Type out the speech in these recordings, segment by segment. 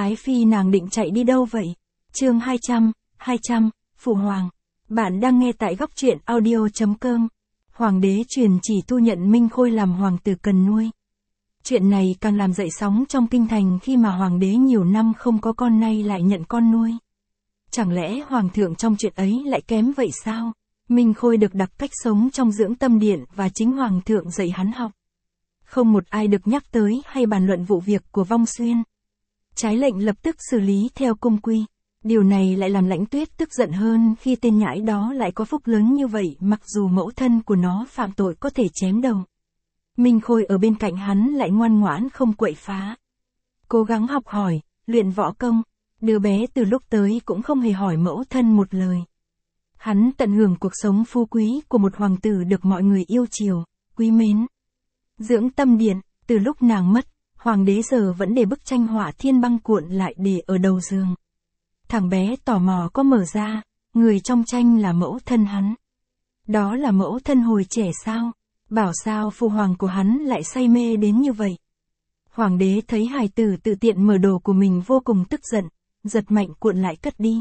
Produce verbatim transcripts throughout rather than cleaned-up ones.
Ái Phi nàng định chạy đi đâu vậy? Chương hai trăm, hai trăm, Phụ Hoàng. Bạn đang nghe tại góc truyện audio chấm com. Hoàng đế truyền chỉ thu nhận Minh Khôi làm hoàng tử cần nuôi. Chuyện này càng làm dậy sóng trong kinh thành khi mà hoàng đế nhiều năm không có con nay lại nhận con nuôi. Chẳng lẽ hoàng thượng trong chuyện ấy lại kém vậy sao? Minh Khôi được đặt cách sống trong dưỡng tâm điện và chính hoàng thượng dạy hắn học. Không một ai được nhắc tới hay bàn luận vụ việc của Vong Xuyên. Trái lệnh lập tức xử lý theo cung quy. Điều này lại làm Lãnh Tuyết tức giận hơn khi tên nhãi đó lại có phúc lớn như vậy mặc dù mẫu thân của nó phạm tội có thể chém đầu. Minh Khôi ở bên cạnh hắn lại ngoan ngoãn không quậy phá. Cố gắng học hỏi, luyện võ công. Đứa bé từ lúc tới cũng không hề hỏi mẫu thân một lời. Hắn tận hưởng cuộc sống phú quý của một hoàng tử được mọi người yêu chiều, quý mến. Dưỡng tâm điện, từ lúc nàng mất, hoàng đế giờ vẫn để bức tranh họa thiên băng cuộn lại để ở đầu giường. Thằng bé tò mò có mở ra, người trong tranh là mẫu thân hắn. Đó là mẫu thân hồi trẻ sao? Bảo sao phụ hoàng của hắn lại say mê đến như vậy? Hoàng đế thấy hài tử tự tiện mở đồ của mình vô cùng tức giận, giật mạnh cuộn lại cất đi.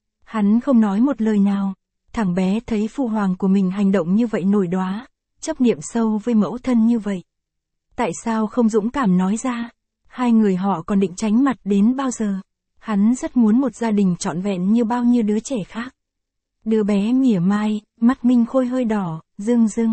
Hắn không nói một lời nào, thằng bé thấy phụ hoàng của mình hành động như vậy nổi đoá, chấp niệm sâu với mẫu thân như vậy. Tại sao không dũng cảm nói ra? Hai người họ còn định tránh mặt đến bao giờ? Hắn rất muốn một gia đình trọn vẹn như bao nhiêu đứa trẻ khác. Đứa bé mỉa mai, mắt Minh Khôi hơi đỏ, rưng rưng.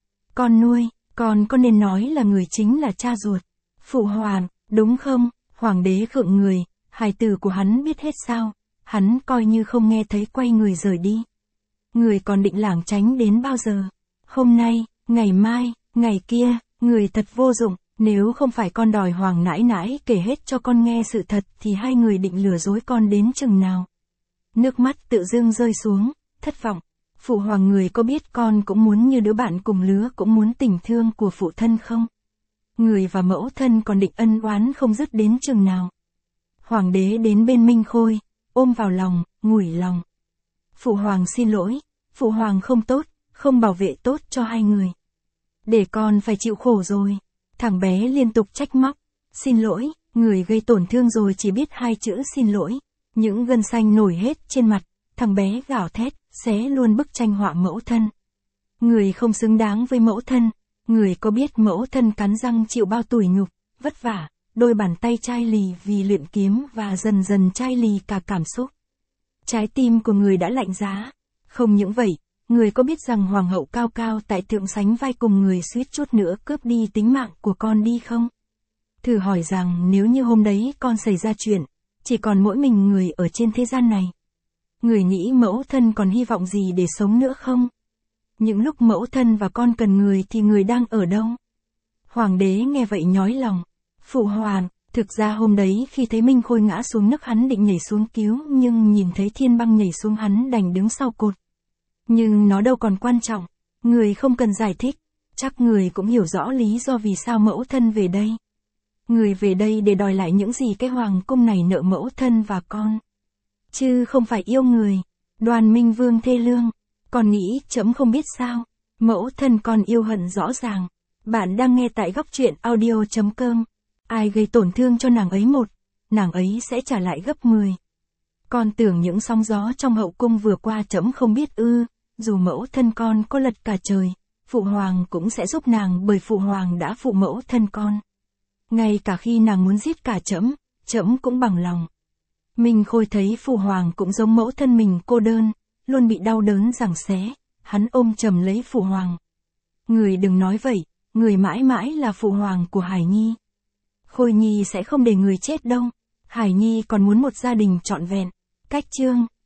Con nuôi, con có nên nói là người chính là cha ruột? Phụ hoàng, đúng không? Hoàng đế khựng người, hài tử của hắn biết hết sao? Hắn coi như không nghe thấy quay người rời đi. Người còn định lảng tránh đến bao giờ? Hôm nay, ngày mai, ngày kia, người thật vô dụng. Nếu không phải con đòi hoàng nãi nãi kể hết cho con nghe sự thật thì hai người định lừa dối con đến chừng nào? Nước mắt tự dưng rơi xuống, thất vọng. Phụ hoàng người có biết con cũng muốn như đứa bạn cùng lứa cũng muốn tình thương của phụ thân không? Người và mẫu thân còn định ân oán không dứt đến chừng nào? Hoàng đế đến bên Minh Khôi, ôm vào lòng, ngủi lòng. Phụ hoàng xin lỗi, phụ hoàng không tốt, không bảo vệ tốt cho hai người. Để con phải chịu khổ rồi. Thằng bé liên tục trách móc. Xin lỗi, người gây tổn thương rồi chỉ biết hai chữ xin lỗi. Những gân xanh nổi hết trên mặt, thằng bé gào thét, xé luôn bức tranh họa mẫu thân. Người không xứng đáng với mẫu thân, người có biết mẫu thân cắn răng chịu bao tủi nhục, vất vả, đôi bàn tay chai lì vì luyện kiếm và dần dần chai lì cả cảm xúc. Trái tim của người đã lạnh giá. Không những vậy, người có biết rằng hoàng hậu cao cao tại thượng sánh vai cùng người suýt chút nữa cướp đi tính mạng của con đi không? Thử hỏi rằng nếu như hôm đấy con xảy ra chuyện, chỉ còn mỗi mình người ở trên thế gian này. Người nghĩ mẫu thân còn hy vọng gì để sống nữa không? Những lúc mẫu thân và con cần người thì người đang ở đâu? Hoàng đế nghe vậy nhói lòng. Phụ hoàng, thực ra hôm đấy khi thấy Minh Khôi ngã xuống nước hắn định nhảy xuống cứu nhưng nhìn thấy thiên băng nhảy xuống hắn đành đứng sau cột. Nhưng nó đâu còn quan trọng, người không cần giải thích, chắc người cũng hiểu rõ lý do vì sao mẫu thân về đây. Người về đây để đòi lại những gì cái hoàng cung này nợ mẫu thân và con. Chứ không phải yêu người. Đoàn Minh Vương thê lương, con nghĩ trẫm không biết sao, mẫu thân con yêu hận rõ ràng. Bạn đang nghe tại góc truyện audio chấm com. Ai gây tổn thương cho nàng ấy một, nàng ấy sẽ trả lại gấp mười. Con tưởng những sóng gió trong hậu cung vừa qua trẫm không biết ư, dù mẫu thân con có lật cả trời, phụ hoàng cũng sẽ giúp nàng bởi phụ hoàng đã phụ mẫu thân con. Ngay cả khi nàng muốn giết cả trẫm, trẫm cũng bằng lòng. Minh Khôi thấy phụ hoàng cũng giống mẫu thân mình cô đơn, luôn bị đau đớn giằng xé, hắn ôm chầm lấy phụ hoàng. Người đừng nói vậy, người mãi mãi là phụ hoàng của Hải Nhi. Khôi Nhi sẽ không để người chết đâu, Hải Nhi còn muốn một gia đình trọn vẹn. Cách chương